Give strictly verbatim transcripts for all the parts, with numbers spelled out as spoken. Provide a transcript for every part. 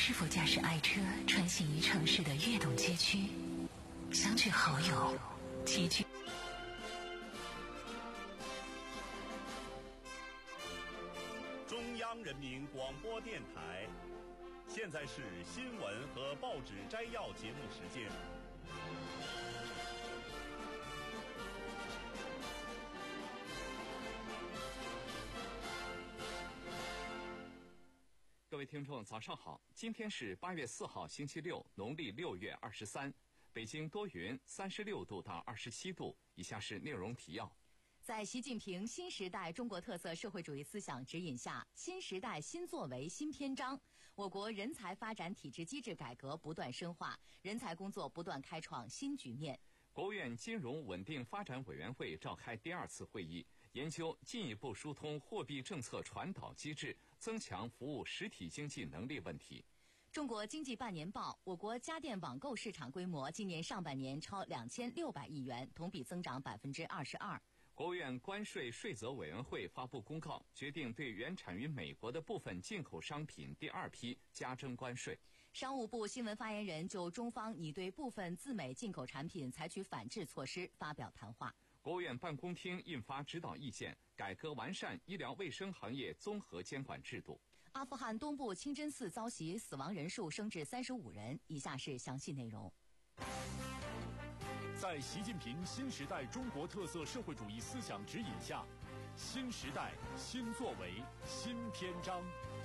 是否驾驶爱车穿行于城市的跃动街区，相聚好友，齐聚。 中央人民广播电台，现在是新闻和报纸摘要节目时间。 各位听众早上好，今天是八月四号星期六，农历六月二十三，北京多云，三十六度到二十七度。以下是内容提要。 在习近平新时代中国特色社会主义思想指引下，新时代新作为新篇章，我国人才发展体制机制改革不断深化，人才工作不断开创新局面。 国务院金融稳定发展委员会召开第二次会议，研究进一步疏通货币政策传导机制，增强服务实体经济能力问题。 中国经济半年报，我国家电网购市场规模今年上半年超两千六百亿元，同比增长百分之二十二。 国务院关税税则委员会发布公告，决定对原产于美国的部分进口商品第二批加征关税。 商务部新闻发言人就中方拟对部分自美进口产品采取反制措施发表谈话。 国务院办公厅印发指导意见，改革完善医疗卫生行业综合监管制度。 阿富汗东部清真寺遭袭，死亡人数升至三十五人。以下是详细内容。 在习近平新时代中国特色社会主义思想指引下，新时代新作为新篇章。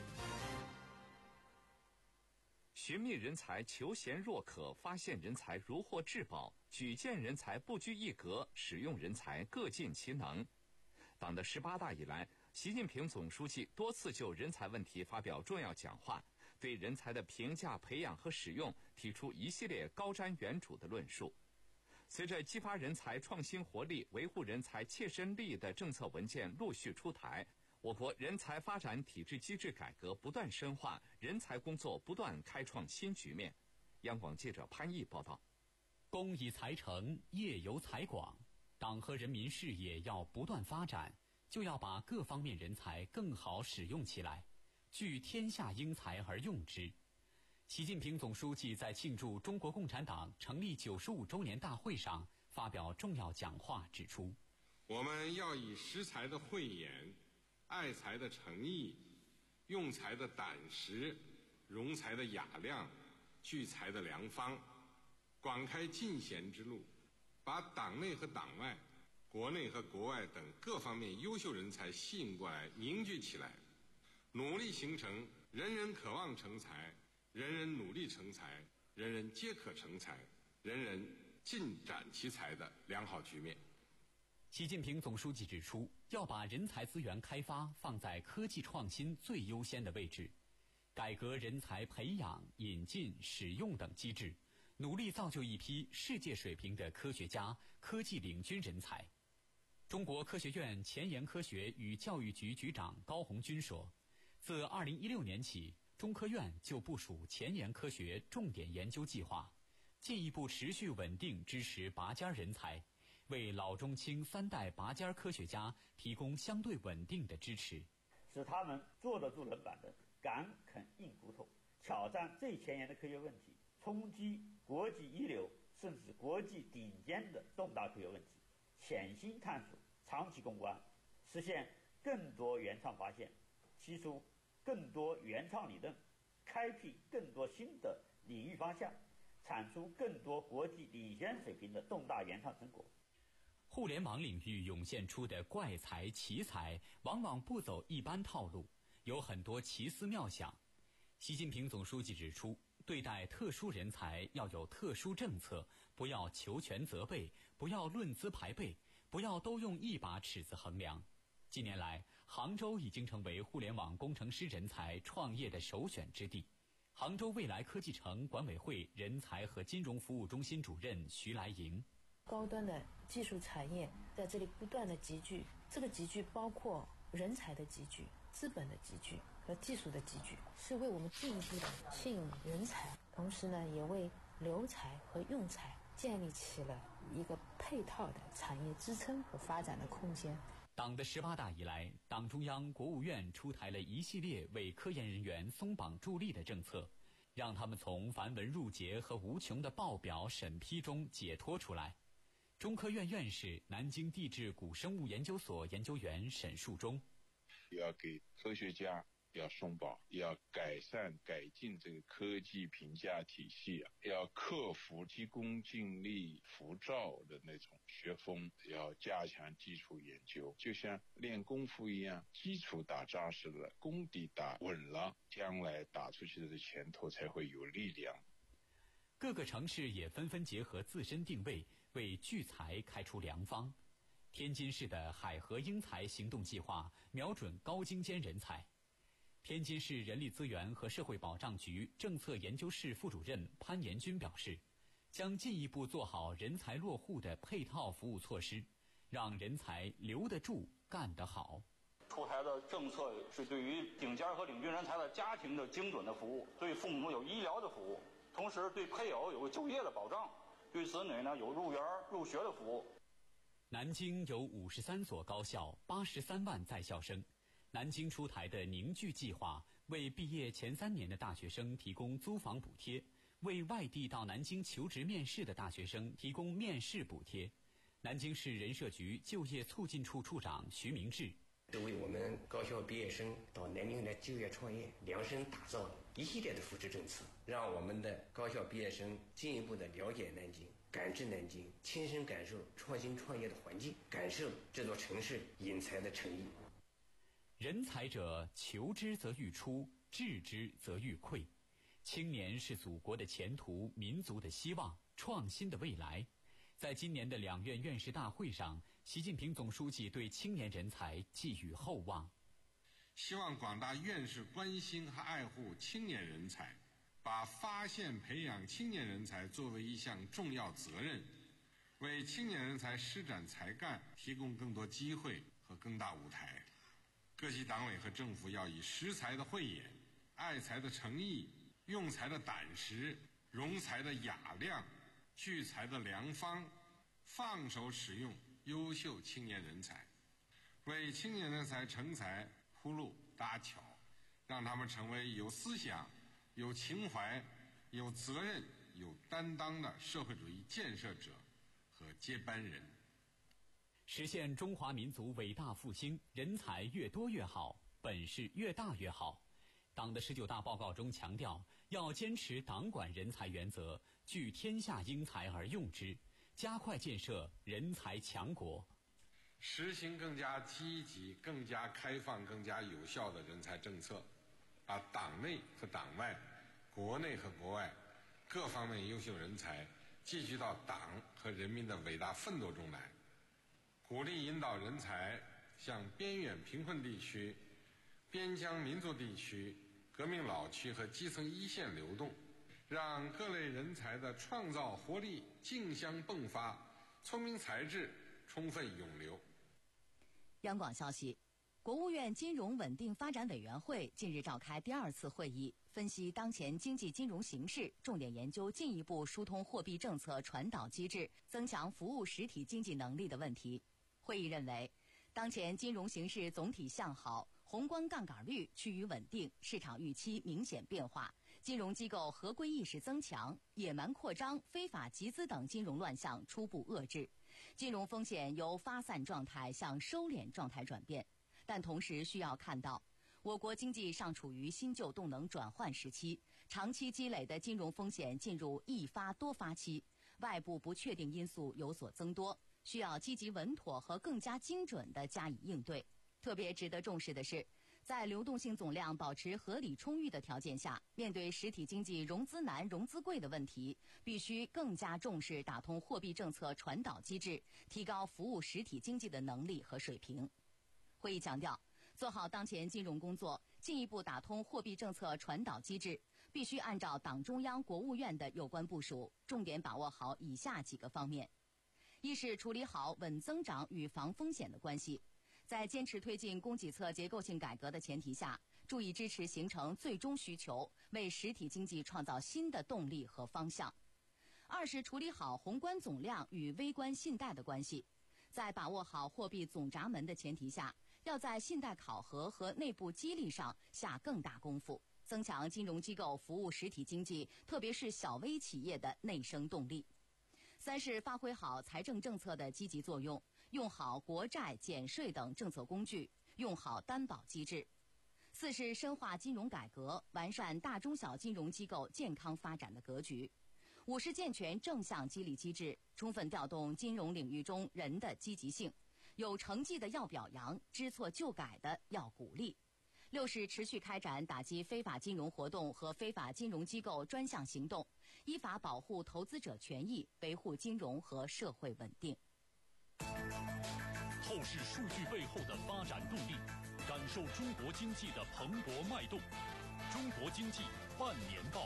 寻觅人才求贤若渴，发现人才如获至宝，举荐人才不拘一格，使用人才各尽其能。党的十八大以来，习近平总书记多次就人才问题发表重要讲话，对人才的评价、培养和使用提出一系列高瞻远瞩的论述。随着激发人才创新活力、维护人才切身利益的政策文件陆续出台，我国人才发展体制机制改革不断深化，人才工作不断开创新局面。央广记者潘毅报道。 工以才成，业由才广，党和人民事业要不断发展，就要把各方面人才更好使用起来，聚天下英才而用之。习近平总书记在庆祝中国共产党成立九十五周年大会上发表重要讲话，指出， 我们要以识才的慧眼、爱才的诚意、用才的胆识、容才的雅量、聚才的良方，广开进贤之路，把党内和党外、国内和国外等各方面优秀人才吸引过来，凝聚起来，努力形成人人渴望成才、人人努力成才、人人皆可成才、人人尽展其才的良好局面。 习近平总书记指出，要把人才资源开发放在科技创新最优先的位置，改革人才培养、引进、使用等机制，努力造就一批世界水平的科学家、科技领军人才。中国科学院前沿科学与教育局局长高红军说，自二零一六年起，中科院就部署前沿科学重点研究计划，进一步持续稳定支持拔尖人才，为老中青三代拔尖科学家提供相对稳定的支持， 使他们坐得住冷板凳，敢啃硬骨头，挑战最前沿的科学问题，冲击国际一流甚至国际顶尖的重大科学问题，潜心探索，长期攻关，实现更多原创发现，提出更多原创理论，开辟更多新的领域方向，产出更多国际领先水平的重大原创成果。 互联网领域涌现出的怪才奇才往往不走一般套路，有很多奇思妙想。习近平总书记指出，对待特殊人才要有特殊政策，不要求全责备，不要论资排辈，不要都用一把尺子衡量。近年来，杭州已经成为互联网工程师人才创业的首选之地。杭州未来科技城管委会人才和金融服务中心主任徐来莹， 高端的技术产业在这里不断的集聚，这个集聚包括人才的集聚、资本的集聚和技术的集聚，是为我们进一步的吸引人才，同时呢，也为留才和用才建立起了一个配套的产业支撑和发展的空间。 党的十八大以来，党中央、国务院出台了一系列为科研人员松绑助力的政策， 让他们从繁文缛节和无穷的报表审批中解脱出来。中科院院士、南京地质古生物研究所研究员沈树忠： 要给科学家要松绑，要改善改进这个科技评价体系，要克服急功近利浮躁的那种学风，要加强基础研究，就像练功夫一样，基础打扎实了，功底打稳了，将来打出去的前头才会有力量。 各个城市也纷纷结合自身定位，为聚财开出良方。天津市的海河英才行动计划瞄准高精尖人才。天津市人力资源和社会保障局政策研究室副主任潘延军表示，将进一步做好人才落户的配套服务措施，让人才留得住、干得好。 出台的政策是对于顶尖和领军人才的家庭的精准的服务，对父母有医疗的服务，同时对配偶有就业的保障，对子女呢有入园入学的服务。 南京有五十三所高校，八十三万在校生。南京出台的凝聚计划，为毕业前三年的大学生提供租房补贴，为外地到南京求职面试的大学生提供面试补贴。南京市人社局就业促进处处长徐明志： 都为我们高校毕业生到南京来就业创业量身打造了一系列的扶持政策，让我们的高校毕业生进一步的了解南京，感知南京，亲身感受创新创业的环境，感受这座城市引才的诚意。 人才者，求之则愈出，治之则愈溃。青年是祖国的前途，民族的希望，创新的未来。在今年的两院院士大会上，习近平总书记对青年人才寄予厚望， 希望广大院士关心和爱护青年人才，把发现培养青年人才作为一项重要责任，为青年人才施展才干提供更多机会和更大舞台。各级党委和政府要以识才的慧眼、爱才的诚意、用才的胆识、容才的雅量、聚才的良方，放手使用优秀青年人才，为青年人才成才铺路搭桥，让他们成为有思想、有情怀、有责任、有担当的社会主义建设者和接班人。 实现中华民族伟大复兴，人才越多越好，本事越大越好。党的十九大报告中强调，要坚持党管人才原则，聚天下英才而用之，加快建设人才强国， 实行更加积极、更加开放、更加有效的人才政策，把党内和党外、国内和国外各方面优秀人才聚集到党和人民的伟大奋斗中来，鼓励引导人才向边远贫困地区、边疆民族地区、革命老区和基层一线流动，让各类人才的创造活力竞相迸发，聪明才智充分涌流。 央广消息，国务院金融稳定发展委员会近日召开第二次会议，分析当前经济金融形势，重点研究进一步疏通货币政策传导机制，增强服务实体经济能力的问题。会议认为，当前金融形势总体向好，宏观杠杆率趋于稳定，市场预期明显变化，金融机构合规意识增强，野蛮扩张、非法集资等金融乱象初步遏制，金融风险由发散状态向收敛状态转变。但同时需要看到，我国经济尚处于新旧动能转换时期，长期积累的金融风险进入易发多发期，外部不确定因素有所增多，需要积极稳妥和更加精准地加以应对。特别值得重视的是，在流动性总量保持合理充裕的条件下，面对实体经济融资难、融资贵的问题，必须更加重视打通货币政策传导机制，提高服务实体经济的能力和水平。会议强调，做好当前金融工作，进一步打通货币政策传导机制，必须按照党中央、国务院的有关部署，重点把握好以下几个方面：一是处理好稳增长与防风险的关系，在坚持推进供给侧结构性改革的前提下，注意支持形成最终需求，为实体经济创造新的动力和方向。二是处理好宏观总量与微观信贷的关系，在把握好货币总闸门的前提下，要在信贷考核和内部激励上下更大功夫， 增强金融机构服务实体经济，特别是小微企业的内生动力。三是发挥好财政政策的积极作用，用好国债、减税等政策工具，用好担保机制。四是深化金融改革，完善大中小金融机构健康发展的格局。五是健全正向激励机制，充分调动金融领域中人的积极性，有成绩的要表扬，知错就改的要鼓励。六是持续开展打击非法金融活动和非法金融机构专项行动，依法保护投资者权益，维护金融和社会稳定。 透视数据背后的发展动力，感受中国经济的蓬勃脉动。中国经济半年报。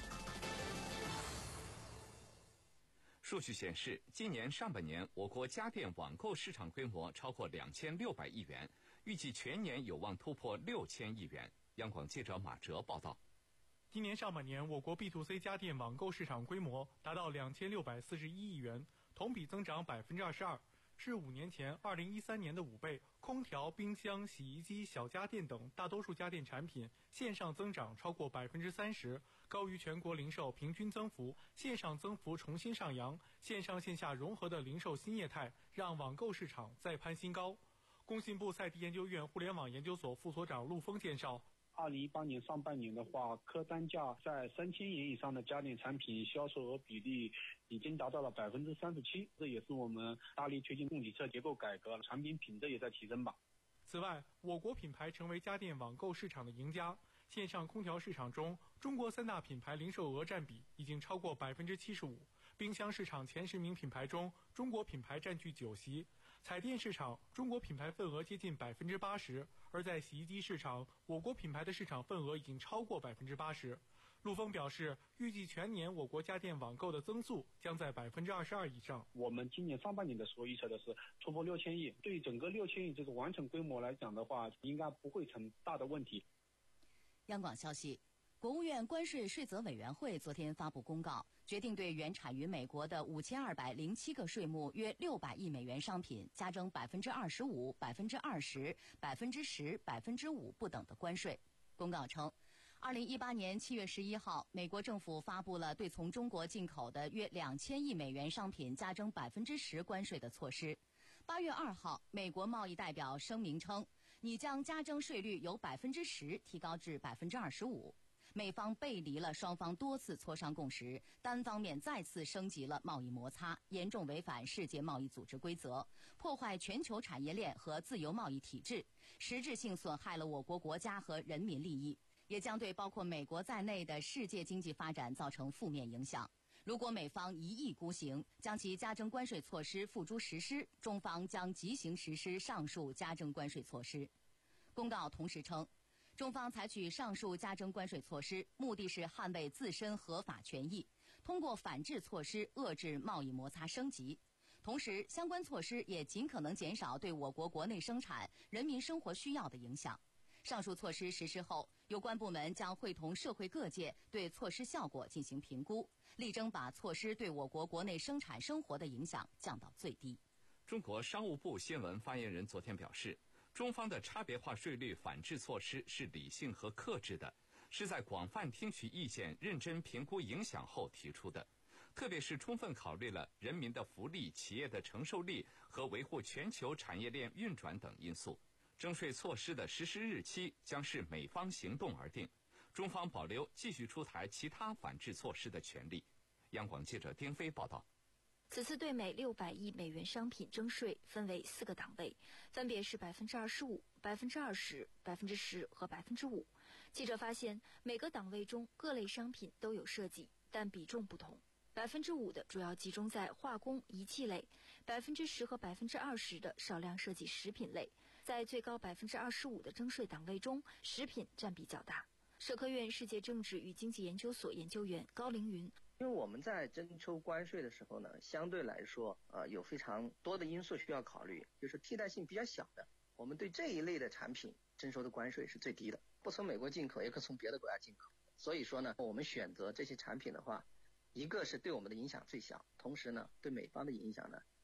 数据显示，今年上半年我国家电网购市场规模超过两千六百亿元，预计全年有望突破六千亿元。央广记者马哲报道。 今年上半年，我国 B to C 家电网购市场规模达到两千六百四十一亿元，同比增长百分之二十二，是五年前二零一三年的五倍。空调、冰箱、洗衣机、小家电等大多数家电产品线上增长超过百分之三十，高于全国零售平均增幅。线上增幅重新上扬，线上线下融合的零售新业态让网购市场再攀新高。工信部赛迪研究院互联网研究所副所长陆峰介绍， 二零一八年上半年的话，客单价在三千元以上的家电产品销售额比例已经达到了百分之三十七，这也是我们大力推进供给侧结构改革，产品品质也在提升吧。 此外，我国品牌成为家电网购市场的赢家。线上空调市场中，中国三大品牌零售额占比已经超过百分之七十五。冰箱市场前十名品牌中，中国品牌占据九席。彩电市场，中国品牌份额接近百分之八十，而在洗衣机市场，我国品牌的市场份额已经超过百分之八十。陆峰表示，预计全年我国家电网购的增速将在百分之二十二以上。 我们今年上半年的时候预测的是突破六千亿，对于整个六千亿这个完成规模来讲的话，应该不会成大的问题。 央广消息，国务院关税税则委员会昨天发布公告，决定对原产于美国的五千二百零七个税目约六百亿美元商品加征百分之二十五、百分之二十、百分之十、百分之五不等的关税。公告称，二零一八年七月十一号，美国政府发布了对从中国进口的约两千亿美元商品加征百分之十关税的措施。八月二号，美国贸易代表声明称，拟将加征税率由百分之十提高至百分之二十五。美方背离了双方多次磋商共识，单方面再次升级了贸易摩擦，严重违反世界贸易组织规则，破坏全球产业链和自由贸易体制，实质性损害了我国国家和人民利益，也将对包括美国在内的世界经济发展造成负面影响。如果美方一意孤行，将其加征关税措施付诸实施，中方将即行实施上述加征关税措施。公告同时称，中方采取上述加征关税措施，目的是捍卫自身合法权益，通过反制措施遏制贸易摩擦升级。同时，相关措施也尽可能减少对我国国内生产、人民生活需要的影响。上述措施实施后，有关部门将会同社会各界对措施效果进行评估，力争把措施对我国国内生产生活的影响降到最低。 中国商务部新闻发言人昨天表示，中方的差别化税率反制措施是理性和克制的，是在广泛听取意见、认真评估影响后提出的，特别是充分考虑了人民的福利、企业的承受力和维护全球产业链运转等因素。征税措施的实施日期将视美方行动而定，中方保留继续出台其他反制措施的权利。央广记者丁飞报道。 此次对美六百亿美元商品征税分为四个档位，分别是百分之二十五、百分之二十、百分之十和百分之五。记者发现，每个档位中各类商品都有涉及，但比重不同。百分之五的主要集中在化工、仪器类，百分之十和百分之二十的少量涉及食品类。在最高百分之二十五的征税档位中，食品占比较大。社科院世界政治与经济研究所研究员高凌云。 因为我们在征收关税的时候呢，相对来说，呃，有非常多的因素需要考虑，就是替代性比较小的，我们对这一类的产品征收的关税是最低的，不从美国进口，也可从别的国家进口。所以说呢，我们选择这些产品的话，一个是对我们的影响最小，同时呢，对美方的影响呢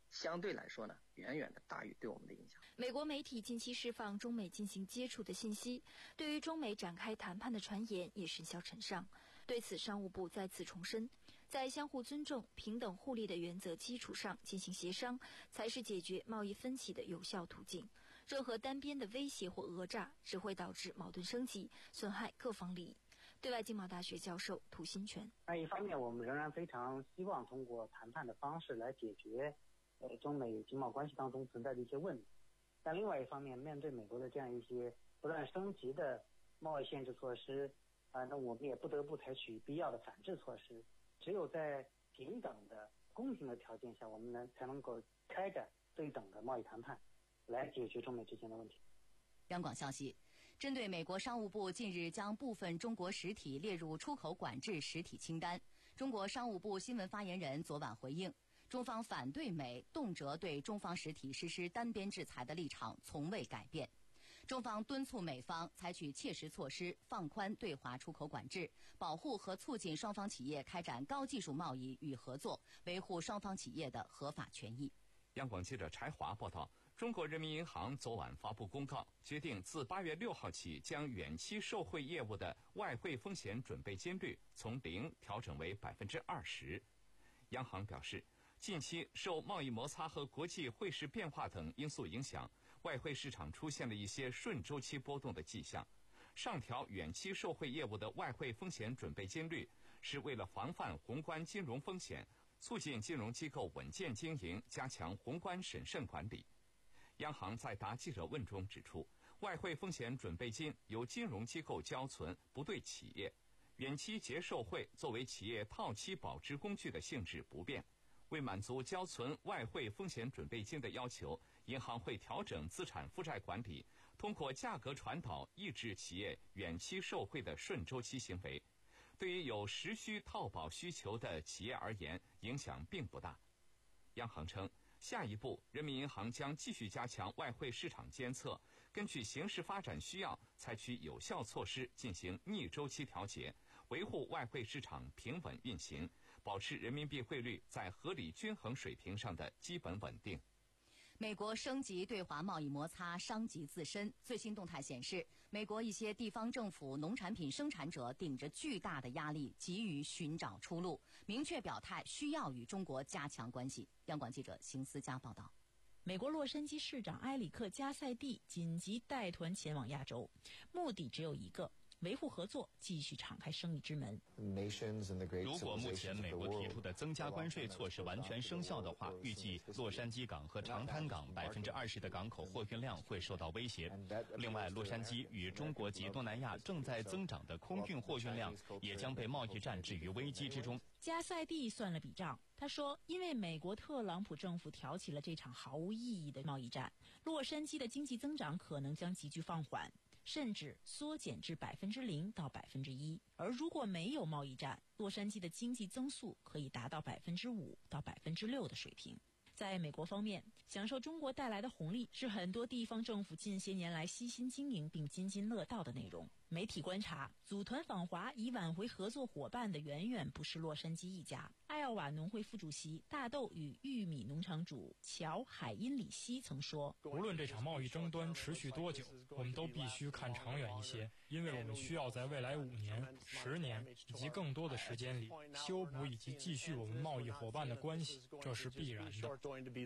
相对来说呢，远远的大于对我们的影响。 美国媒体近期释放中美进行接触的信息，对于中美展开谈判的传言也甚嚣尘上。对此，商务部再次重申，在相互尊重、平等互利的原则基础上进行协商，才是解决贸易分歧的有效途径。任何单边的威胁或讹诈，只会导致矛盾升级，损害各方利益。对外经贸大学教授涂新全： 那一方面，我们仍然非常希望通过谈判的方式来解决呃中美经贸关系当中存在的一些问题。但另外一方面，面对美国的这样一些不断升级的贸易限制措施，啊、呃，那我们也不得不采取必要的反制措施。只有在平等的、公平的条件下，我们能才能够开展对等的贸易谈判，来解决中美之间的问题。 央广消息，针对美国商务部近日将部分中国实体列入出口管制实体清单，中国商务部新闻发言人昨晚回应，中方反对美动辄对中方实体实施单边制裁的立场从未改变。中方敦促美方采取切实措施，放宽对华出口管制，保护和促进双方企业开展高技术贸易与合作，维护双方企业的合法权益。 央广记者柴华报道，中国人民银行昨晚发布公告，决定自八月六号起将远期受汇业务的外汇风险准备金率从零调整为百分之二十。央行表示，近期受贸易摩擦和国际汇市变化等因素影响，外汇市场出现了一些顺周期波动的迹象。上调远期受汇业务的外汇风险准备金率，是为了防范宏观金融风险，促进金融机构稳健经营，加强宏观审慎管理。央行在答记者问中指出，外汇风险准备金由金融机构交存，不对企业。远期结售汇作为企业套期保值工具的性质不变。为满足交存外汇风险准备金的要求，银行会调整资产负债管理，通过价格传导抑制企业远期受汇的顺周期行为。对于有实需套保需求的企业而言，影响并不大。央行称，下一步人民银行将继续加强外汇市场监测，根据形势发展需要，采取有效措施进行逆周期调节，维护外汇市场平稳运行，保持人民币汇率在合理均衡水平上的基本稳定。 美国升级对华贸易摩擦，伤及自身。最新动态显示，美国一些地方政府、农产品生产者顶着巨大的压力，急于寻找出路，明确表态需要与中国加强关系。央广记者邢思佳报道。 美国洛杉矶市长埃里克·加塞蒂紧急带团前往亚洲，目的只有一个：维护合作，继续敞开生意之门。 如果目前美国提出的增加关税措施完全生效的话，预计洛杉矶港和长滩港百分之二十的港口货运量会受到威胁。另外，洛杉矶与中国及东南亚正在增长的空运货运量也将被贸易战置于危机之中。 加塞蒂算了笔账，他说，因为美国特朗普政府挑起了这场毫无意义的贸易战，洛杉矶的经济增长可能将急剧放缓，甚至缩减至百分之零到百分之一。而如果没有贸易战，洛杉矶的经济增速可以达到百分之五到百分之六的水平。在美国方面，享受中国带来的红利是很多地方政府近些年来悉心经营并津津乐道的内容。媒体观察，组团访华以挽回合作伙伴的远远不是洛杉矶一家。艾奥瓦农会副主席、大豆与玉米农场主乔海因里希曾说， 无论这场贸易争端持续多久，我们都必须看长远一些，因为我们需要在未来五年、十年以及更多的时间里修补以及继续我们贸易伙伴的关系，这是必然的。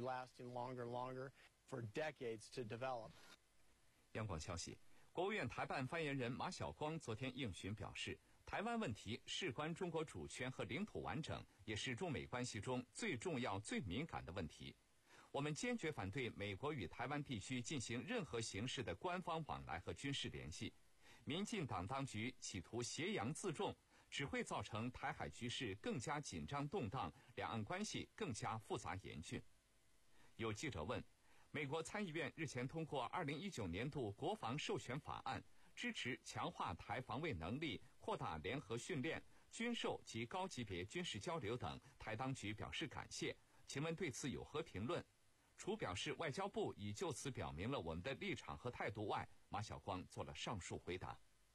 央广消息，国务院台办发言人马晓光昨天应询表示，台湾问题事关中国主权和领土完整，也是中美关系中最重要、最敏感的问题。我们坚决反对美国与台湾地区进行任何形式的官方往来和军事联系。民进党当局企图挟洋自重，只会造成台海局势更加紧张动荡，两岸关系更加复杂严峻。有记者问，美国参议院日前通过二零一九年度国防授权法案，支持强化台防卫能力，扩大联合训练、军售及高级别军事交流等，台当局表示感谢。请问对此有何评论？除表示外交部已就此表明了我们的立场和态度外，马晓光做了上述回答。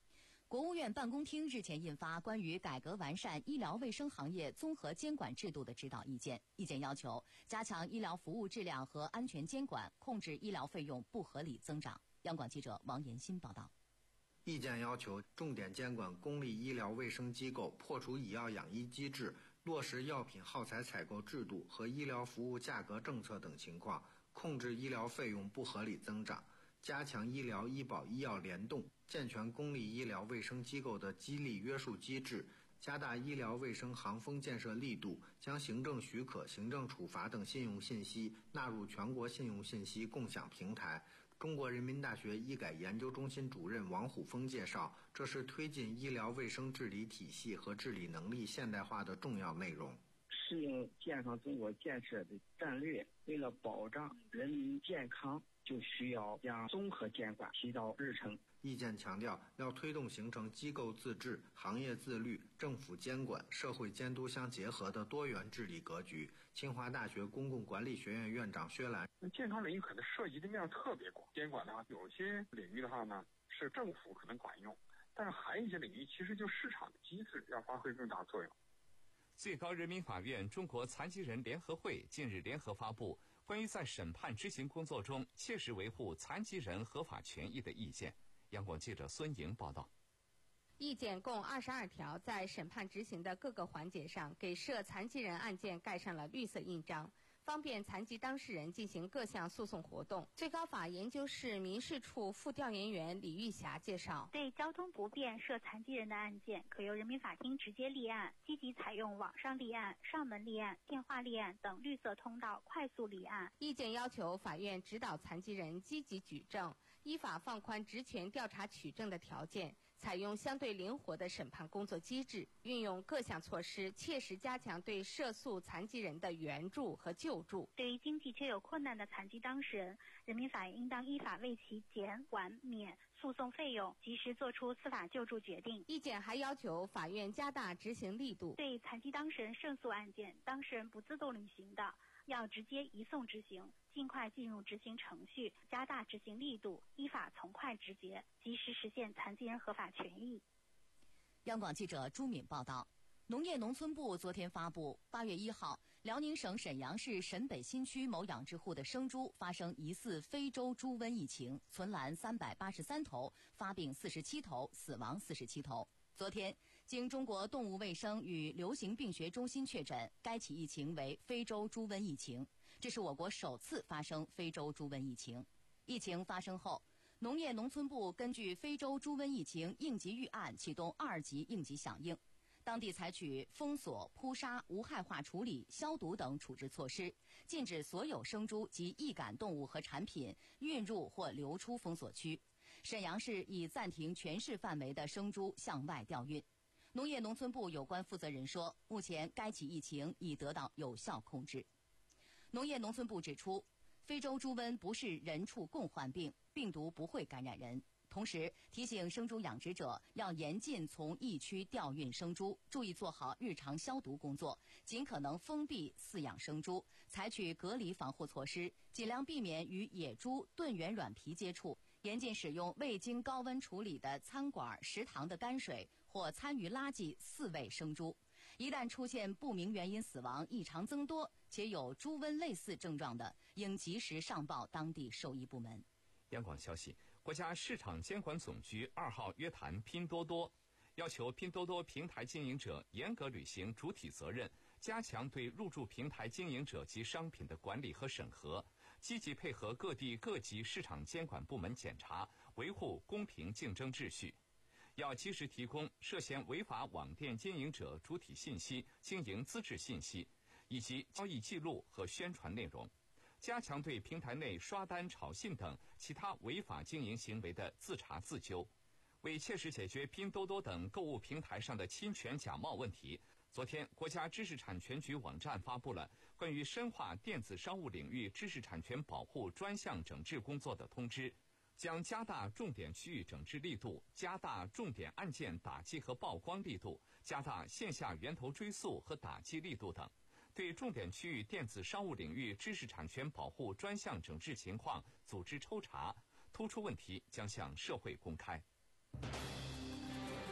国务院办公厅日前印发关于改革完善医疗卫生行业综合监管制度的指导意见，意见要求加强医疗服务质量和安全监管，控制医疗费用不合理增长。央广记者王延新报道。 意见要求重点监管公立医疗卫生机构，破除以药养医机制，落实药品耗材采购制度和医疗服务价格政策等情况，控制医疗费用不合理增长，加强医疗医保医药联动，健全公立医疗卫生机构的激励约束机制，加大医疗卫生行风建设力度，将行政许可、行政处罚等信用信息纳入全国信用信息共享平台。中国人民大学医改研究中心主任王虎峰介绍，这是推进医疗卫生治理体系和治理能力现代化的重要内容。 适应健康中国建设的战略，为了保障人民健康，就需要将综合监管提到日程。 意见强调，要推动形成机构自治、行业自律、政府监管、社会监督相结合的多元治理格局。清华大学公共管理学院院长薛兰： 健康领域可能涉及的面特别广，监管的话，有些领域的话呢，是政府可能管用，但是还有一些领域，其实就市场的机制要发挥更大作用。 最高人民法院中国残疾人联合会近日联合发布关于在审判执行工作中切实维护残疾人合法权益的意见。央广记者孙莹报道。 意见共二十二条，在审判执行的各个环节上，给涉残疾人案件盖上了绿色印章，方便残疾当事人进行各项诉讼活动。最高法研究室民事处副调研员李玉霞介绍， 对交通不便涉残疾人的案件，可由人民法庭直接立案，积极采用网上立案、上门立案、电话立案等绿色通道快速立案。 意见要求法院指导残疾人积极举证，依法放宽职权调查取证的条件，采用相对灵活的审判工作机制，运用各项措施，切实加强对涉诉残疾人的援助和救助。 对于经济确有困难的残疾当事人，人民法院应当依法为其减、缓、免诉讼费用，及时作出司法救助决定。 意见还要求法院加大执行力度， 对残疾当事人胜诉案件，当事人不自动履行的，要直接移送执行，尽快进入执行程序，加大执行力度，依法从快直接，及时实现残疾人合法权益。 央广记者朱敏报道，农业农村部昨天发布，八月一号，辽宁省沈阳市沈北新区某养殖户的生猪发生疑似非洲猪瘟疫情，存栏三百八十三头，发病四十七头，死亡四十七头。昨天，经中国动物卫生与流行病学中心确诊，该起疫情为非洲猪瘟疫情，这是我国首次发生非洲猪瘟疫情。疫情发生后，农业农村部根据非洲猪瘟疫情应急预案启动二级应急响应，当地采取封锁、扑杀、无害化处理、消毒等处置措施，禁止所有生猪及易感动物和产品运入或流出封锁区。沈阳市已暂停全市范围的生猪向外调运。农业农村部有关负责人说，目前该起疫情已得到有效控制。农业农村部指出，非洲猪瘟不是人畜共患病，病毒不会感染人。同时提醒生猪养殖者要严禁从疫区调运生猪，注意做好日常消毒工作，尽可能封闭饲养生猪，采取隔离防护措施，尽量避免与野猪、炖圆软皮接触，严禁使用未经高温处理的餐馆、食堂的泔水或餐余垃圾饲喂生猪。一旦出现不明原因死亡、异常增多且有猪瘟类似症状的，应及时上报当地兽医部门。 央广消息，国家市场监管总局二号约谈拼多多，要求拼多多平台经营者严格履行主体责任，加强对入驻平台经营者及商品的管理和审核，积极配合各地各级市场监管部门检查，维护公平竞争秩序。要及时提供涉嫌违法网店经营者主体信息、经营资质信息以及交易记录和宣传内容，加强对平台内刷单、炒信等其他违法经营行为的自查自纠。为切实解决拼多多等购物平台上的侵权假冒问题，昨天国家知识产权局网站发布了关于深化电子商务领域知识产权保护专项整治工作的通知，将加大重点区域整治力度，加大重点案件打击和曝光力度，加大线下源头追溯和打击力度等，对重点区域电子商务领域知识产权保护专项整治情况组织抽查，突出问题将向社会公开。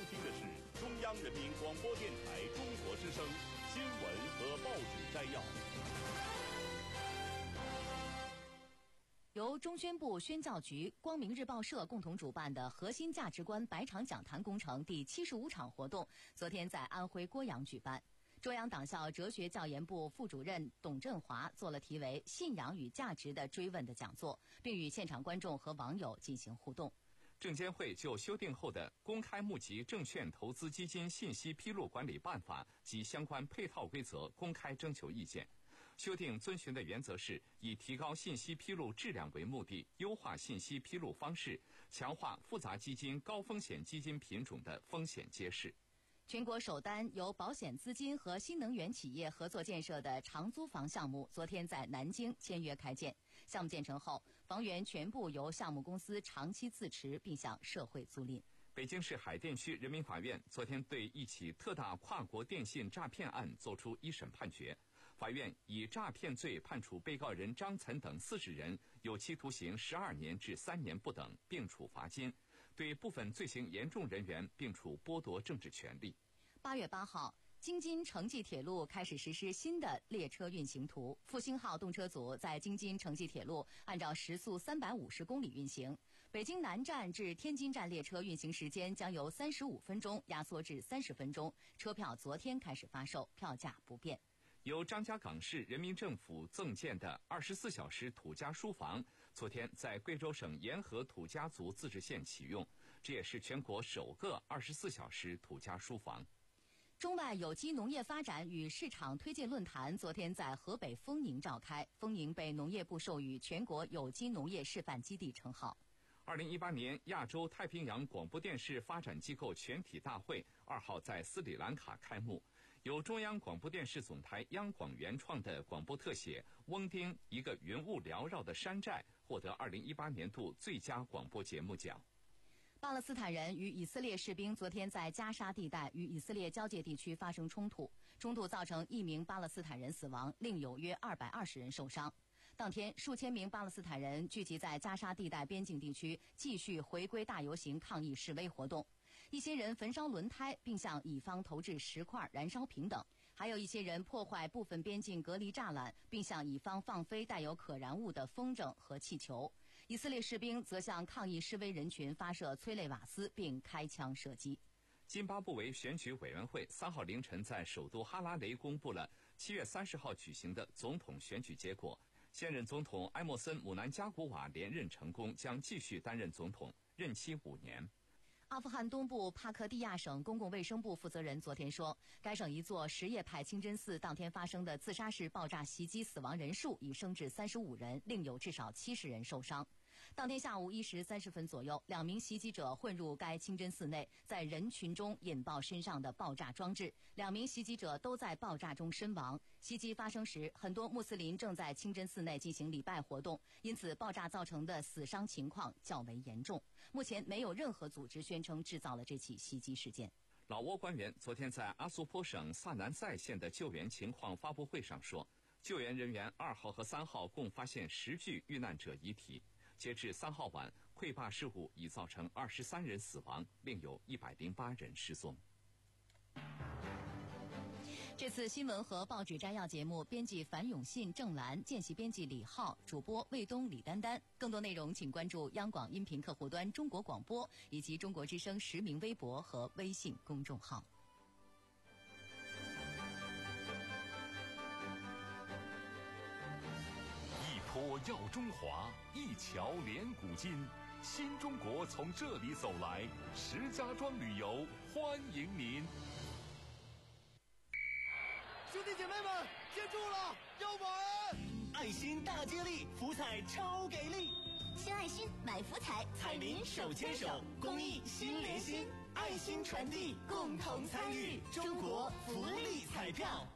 听的是中央人民广播电台中国之声新闻和报纸摘要。 由中宣部宣教局、光明日报社共同主办的核心价值观百场讲坛工程第七十五场活动，昨天在安徽郭阳举办。中央党校哲学教研部副主任董振华做了题为“信仰与价值”的追问的讲座，并与现场观众和网友进行互动。 证监会就修订后的《公开募集证券投资基金信息披露管理办法》及相关配套规则公开征求意见。修订遵循的原则是以提高信息披露质量为目的，优化信息披露方式，强化复杂基金、高风险基金品种的风险揭示。 全国首单由保险资金和新能源企业合作建设的长租房项目，昨天在南京签约开建。项目建成后，房源全部由项目公司长期自持，并向社会租赁。 北京市海淀区人民法院昨天对一起特大跨国电信诈骗案作出一审判决。法院以诈骗罪判处被告人张岑等四十人有期徒刑十二年至三年不等，并处罚金；对部分罪行严重人员并处剥夺政治权利。 八月八号，京津城际铁路开始实施新的列车运行图。复兴号动车组在京津城际铁路按照时速三百五十公里运行。北京南站至天津站列车运行时间将由三十五分钟压缩至三十分钟。车票昨天开始发售，票价不变。 由张家港市人民政府赠建的二十四小时土家书房，昨天在贵州省沿河土家族自治县启用，这也是全国首个二十四小时土家书房。 中外有机农业发展与市场推介论坛昨天在河北丰宁召开，丰宁被农业部授予全国有机农业示范基地称号。 二零一八年亚洲太平洋广播电视发展机构全体大会二号在斯里兰卡开幕。由中央广播电视总台央广原创的广播特写《翁丁一个云雾缭绕的山寨》获得二零一八年度最佳广播节目奖。 巴勒斯坦人与以色列士兵昨天在加沙地带与以色列交界地区发生冲突，冲突造成一名巴勒斯坦人死亡，另有约二百二十人受伤。当天，数千名巴勒斯坦人聚集在加沙地带边境地区，继续回归大游行抗议示威活动。一些人焚烧轮胎，并向乙方投掷石块、燃烧瓶等；还有一些人破坏部分边境隔离栅栏，并向乙方放飞带有可燃物的风筝和气球。以色列士兵则向抗议示威人群发射催泪瓦斯，并开枪射击。 津巴布韦选举委员会三号凌晨在首都哈拉雷公布了七月三十号举行的总统选举结果。现任总统埃默森·姆南加古瓦连任成功，将继续担任总统，任期五年。 阿富汗东部帕克蒂亚省公共卫生部负责人昨天说，该省一座什叶派清真寺当天发生的自杀式爆炸袭击死亡人数已升至三十五人，另有至少七十人受伤。当天下午一时三十分左右，两名袭击者混入该清真寺内，在人群中引爆身上的爆炸装置，两名袭击者都在爆炸中身亡。袭击发生时，很多穆斯林正在清真寺内进行礼拜活动，因此爆炸造成的死伤情况较为严重。目前没有任何组织宣称制造了这起袭击事件。 老挝官员昨天在阿苏坡省萨南塞县的救援情况发布会上说，救援人员二号和三号共发现十具遇难者遗体。截至三号晚，溃坝事故已造成二十三人死亡，另有一百零八人失踪。 这次新闻和报纸摘要节目，编辑樊永信、郑兰，见习编辑李浩，主播魏东、李丹丹。更多内容请关注央广音频客户端中国广播以及中国之声实名微博和微信公众号。 一坡耀中华，一桥连古今，新中国从这里走来，石家庄旅游欢迎您。 兄弟姐妹们，记住了，要买！爱心大接力，福彩超给力！ 献爱心，买福彩， 彩民手牵手，公益心连心，爱心传递，共同参与，中国福利彩票。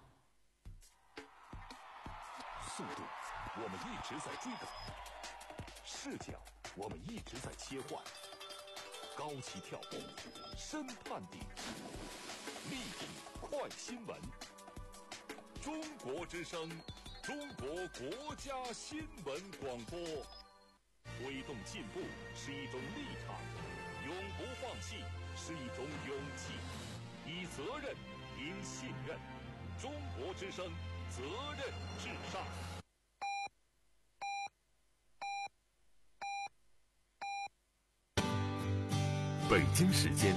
速度，我们一直在追赶；视角，我们一直在切换；高起跳步，深探底，立体快新闻。中国之声，中国国家新闻广播。推动进步是一种立场，拥不放弃是一种勇气，以责任赢信任。中国之声，责任至上。北京时间